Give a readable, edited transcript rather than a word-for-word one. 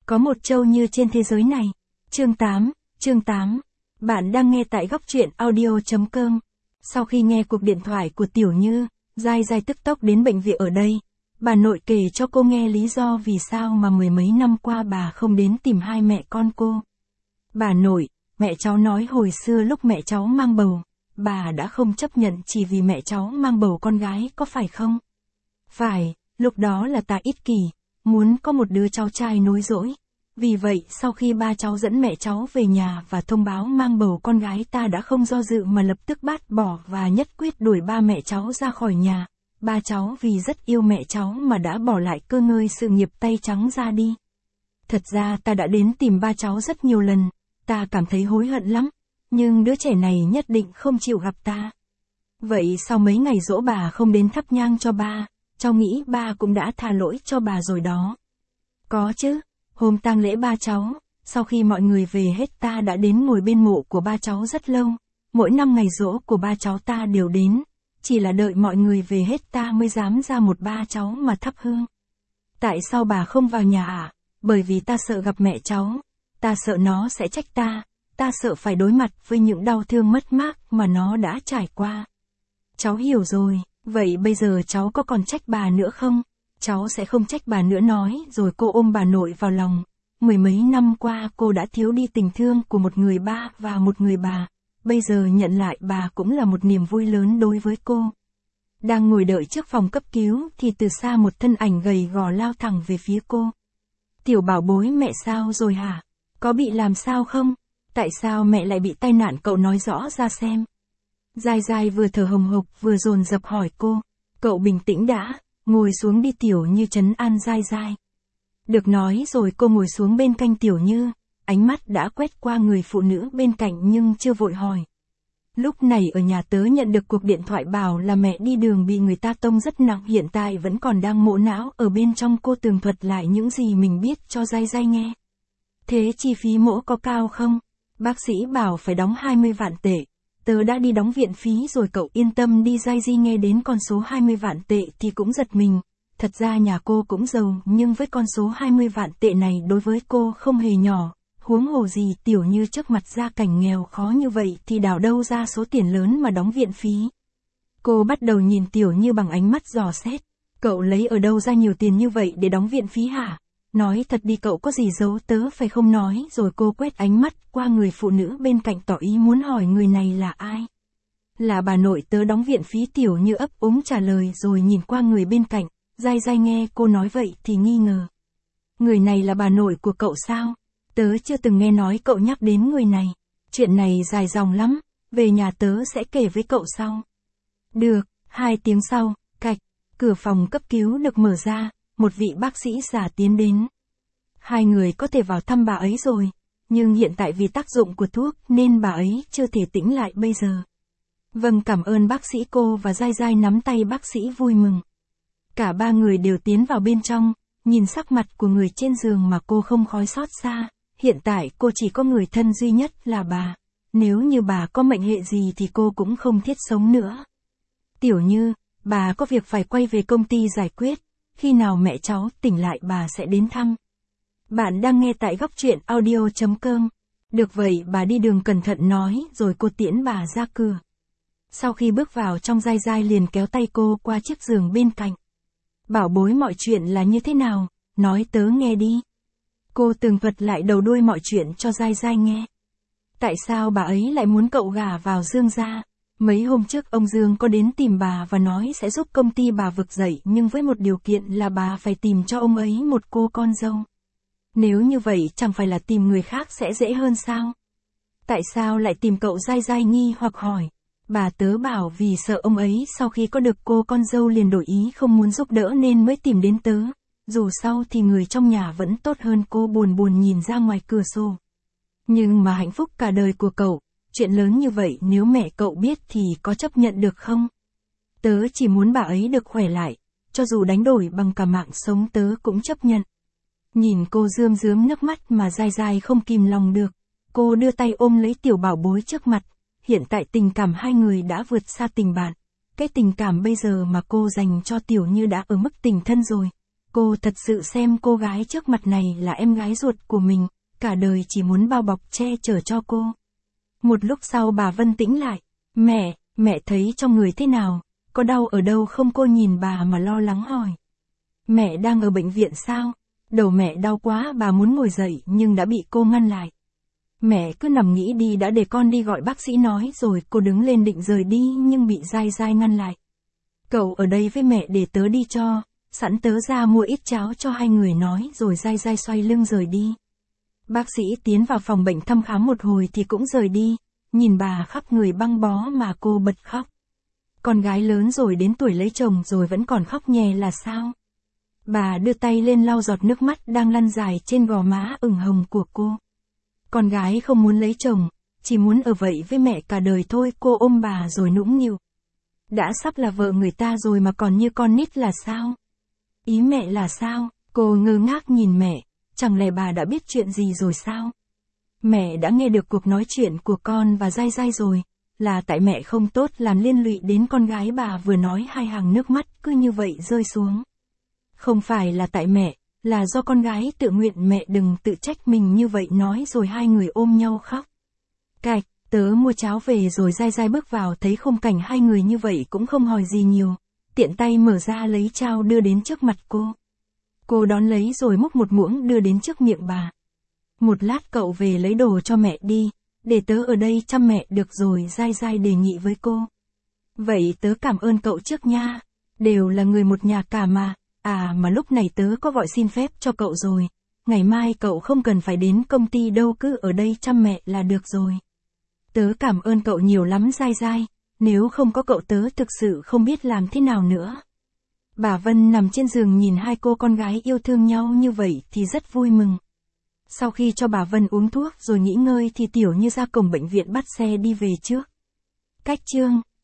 Có một Châu Như trên thế giới này. Chương 8. Bạn đang nghe tại góc truyện audio.com. Sau khi nghe cuộc điện thoại của Tiểu Như, Giai Giai tức tốc đến bệnh viện ở đây. Bà nội kể cho cô nghe lý do vì sao mà mười mấy năm qua bà không đến tìm hai mẹ con cô. Bà nội, mẹ cháu nói hồi xưa lúc mẹ cháu mang bầu, bà đã không chấp nhận chỉ vì mẹ cháu mang bầu con gái, có phải không? Phải, lúc đó là ta ích kỷ, muốn có một đứa cháu trai nối dõi. Vì vậy sau khi ba cháu dẫn mẹ cháu về nhà và thông báo mang bầu con gái, ta đã không do dự mà lập tức bác bỏ và nhất quyết đuổi ba mẹ cháu ra khỏi nhà. Ba cháu vì rất yêu mẹ cháu mà đã bỏ lại cơ ngơi sự nghiệp tay trắng ra đi. Thật ra ta đã đến tìm ba cháu rất nhiều lần, ta cảm thấy hối hận lắm, nhưng đứa trẻ này nhất định không chịu gặp ta. Vậy sau mấy ngày giỗ bà không đến thắp nhang cho ba, cháu nghĩ ba cũng đã tha lỗi cho bà rồi đó. Có chứ, hôm tang lễ ba cháu, sau khi mọi người về hết ta đã đến ngồi bên mộ của ba cháu rất lâu. Mỗi năm ngày giỗ của ba cháu ta đều đến, chỉ là đợi mọi người về hết ta mới dám ra một ba cháu mà thắp hương. Tại sao bà không vào nhà à? Bởi vì ta sợ gặp mẹ cháu, ta sợ nó sẽ trách ta sợ phải đối mặt với những đau thương mất mát mà nó đã trải qua. Cháu hiểu rồi, vậy bây giờ cháu có còn trách bà nữa không? Cháu sẽ không trách bà nữa, nói rồi cô ôm bà nội vào lòng. Mười mấy năm qua cô đã thiếu đi tình thương của một người ba và một người bà. Bây giờ nhận lại bà cũng là một niềm vui lớn đối với cô. Đang ngồi đợi trước phòng cấp cứu thì từ xa một thân ảnh gầy gò lao thẳng về phía cô. Tiểu bảo bối, mẹ sao rồi hả? Có bị làm sao không? Tại sao mẹ lại bị tai nạn, cậu nói rõ ra xem. Giai Giai vừa thở hồng hộc vừa dồn dập hỏi cô. Cậu bình tĩnh đã, ngồi xuống đi. Tiểu Như trấn an Giai Giai. Được nói rồi cô ngồi xuống bên cạnh Tiểu Như, ánh mắt đã quét qua người phụ nữ bên cạnh nhưng chưa vội hỏi. Lúc này ở nhà tớ nhận được cuộc điện thoại bảo là mẹ đi đường bị người ta tông rất nặng, hiện tại vẫn còn đang mổ não ở bên trong. Cô tường thuật lại những gì mình biết cho Giai Giai nghe. Thế chi phí mổ có cao không? Bác sĩ bảo phải đóng 20 vạn tệ. Tớ đã đi đóng viện phí rồi, cậu yên tâm đi. Giai Di nghe đến con số 20 vạn tệ thì cũng giật mình. Thật ra nhà cô cũng giàu, nhưng với con số 20 vạn tệ này đối với cô không hề nhỏ. Huống hồ gì Tiểu Như trước mặt gia cảnh nghèo khó như vậy thì đào đâu ra số tiền lớn mà đóng viện phí. Cô bắt đầu nhìn Tiểu Như bằng ánh mắt dò xét. Cậu lấy ở đâu ra nhiều tiền như vậy để đóng viện phí hả? Nói thật đi, cậu có gì giấu tớ phải không? Nói rồi cô quét ánh mắt qua người phụ nữ bên cạnh tỏ ý muốn hỏi người này là ai. Là bà nội tớ đóng viện phí. Tiểu Như ấp úng trả lời rồi nhìn qua người bên cạnh. Giai Giai nghe cô nói vậy thì nghi ngờ. Người này là bà nội của cậu sao? Tớ chưa từng nghe nói cậu nhắc đến người này. Chuyện này dài dòng lắm, về nhà tớ sẽ kể với cậu sau. Được. 2 tiếng sau, cạch, cửa phòng cấp cứu được mở ra, một vị bác sĩ già tiến đến. Hai người có thể vào thăm bà ấy rồi, nhưng hiện tại vì tác dụng của thuốc nên bà ấy chưa thể tỉnh lại bây giờ. Vâng, cảm ơn bác sĩ. Cô và Giai Giai nắm tay bác sĩ vui mừng. Cả ba người đều tiến vào bên trong, nhìn sắc mặt của người trên giường mà cô không khỏi xót xa. Hiện tại cô chỉ có người thân duy nhất là bà. Nếu như bà có mệnh hệ gì thì cô cũng không thiết sống nữa. Tiểu Như, bà có việc phải quay về công ty giải quyết. Khi nào mẹ cháu tỉnh lại bà sẽ đến thăm. Bạn đang nghe tại góc truyện audio.com. Được vậy, bà đi đường cẩn thận, nói rồi cô tiễn bà ra cửa. Sau khi bước vào trong, Giai Giai liền kéo tay cô qua chiếc giường bên cạnh. Bảo bối, mọi chuyện là như thế nào? Nói tớ nghe đi. Cô tường thuật lại đầu đuôi mọi chuyện cho Giai Giai nghe. Tại sao bà ấy lại muốn cậu gả vào Dương gia? Mấy hôm trước ông Dương có đến tìm bà và nói sẽ giúp công ty bà vực dậy, nhưng với một điều kiện là bà phải tìm cho ông ấy một cô con dâu. Nếu như vậy chẳng phải là tìm người khác sẽ dễ hơn sao? Tại sao lại tìm cậu? Giai Giai nghi hoặc hỏi. Bà tớ bảo vì sợ ông ấy sau khi có được cô con dâu liền đổi ý không muốn giúp đỡ nên mới tìm đến tớ. Dù sao thì người trong nhà vẫn tốt hơn. Cô buồn buồn nhìn ra ngoài cửa sổ. Nhưng mà hạnh phúc cả đời của cậu, chuyện lớn như vậy nếu mẹ cậu biết thì có chấp nhận được không? Tớ chỉ muốn bà ấy được khỏe lại, cho dù đánh đổi bằng cả mạng sống tớ cũng chấp nhận. Nhìn cô rơm rớm nước mắt mà Giai Giai không kìm lòng được. Cô đưa tay ôm lấy tiểu bảo bối trước mặt. Hiện tại tình cảm hai người đã vượt xa tình bạn. Cái tình cảm bây giờ mà cô dành cho Tiểu Như đã ở mức tình thân rồi. Cô thật sự xem cô gái trước mặt này là em gái ruột của mình, cả đời chỉ muốn bao bọc che chở cho cô. Một lúc sau bà Vân tĩnh lại. Mẹ thấy trong người thế nào? Có đau ở đâu không? Cô nhìn bà mà lo lắng hỏi. Mẹ đang ở bệnh viện sao? Đầu mẹ đau quá, bà muốn ngồi dậy nhưng đã bị cô ngăn lại. Mẹ cứ nằm nghĩ đi đã, để con đi gọi bác sĩ nói rồi. Cô đứng lên định rời đi nhưng bị Giai Giai ngăn lại. Cậu ở đây với mẹ để tớ đi cho, sẵn tớ ra mua ít cháo cho hai người, nói rồi Giai Giai xoay lưng rời đi. Bác sĩ tiến vào phòng bệnh thăm khám một hồi thì cũng rời đi, nhìn bà khắp người băng bó mà cô bật khóc. Con gái lớn rồi, đến tuổi lấy chồng rồi vẫn còn khóc nhè là sao? Bà đưa tay lên lau giọt nước mắt đang lăn dài trên gò má ửng hồng của cô. Con gái không muốn lấy chồng, chỉ muốn ở vậy với mẹ cả đời thôi. Cô ôm bà rồi nũng nịu. Đã sắp là vợ người ta rồi mà còn như con nít là sao? Ý mẹ là sao? Cô ngơ ngác nhìn mẹ, chẳng lẽ bà đã biết chuyện gì rồi sao? Mẹ đã nghe được cuộc nói chuyện của con và Giai Giai rồi, là tại mẹ không tốt làm liên lụy đến con gái. Bà vừa nói hai hàng nước mắt cứ như vậy rơi xuống. Không phải là tại mẹ, là do con gái tự nguyện. Mẹ đừng tự trách mình như vậy, nói rồi hai người ôm nhau khóc. Cạch, tớ mua cháo về rồi. Giai Giai bước vào thấy khung cảnh hai người như vậy cũng không hỏi gì nhiều, tiện tay mở ra lấy cháo đưa đến trước mặt cô. Cô đón lấy rồi múc một muỗng đưa đến trước miệng bà. Một lát cậu về lấy đồ cho mẹ đi, để tớ ở đây chăm mẹ được rồi. Giai Giai đề nghị với cô. Vậy tớ cảm ơn cậu trước nha, đều là người một nhà cả mà. Mà lúc này tớ có gọi xin phép cho cậu rồi, ngày mai cậu không cần phải đến công ty đâu, cứ ở đây chăm mẹ là được rồi. Tớ cảm ơn cậu nhiều lắm Giai Giai, nếu không có cậu tớ thực sự không biết làm thế nào nữa. Bà Vân nằm trên giường nhìn hai cô con gái yêu thương nhau như vậy thì rất vui mừng. Sau khi cho bà Vân uống thuốc rồi nghỉ ngơi thì Tiểu Như ra cổng bệnh viện bắt xe đi về trước. Cách chương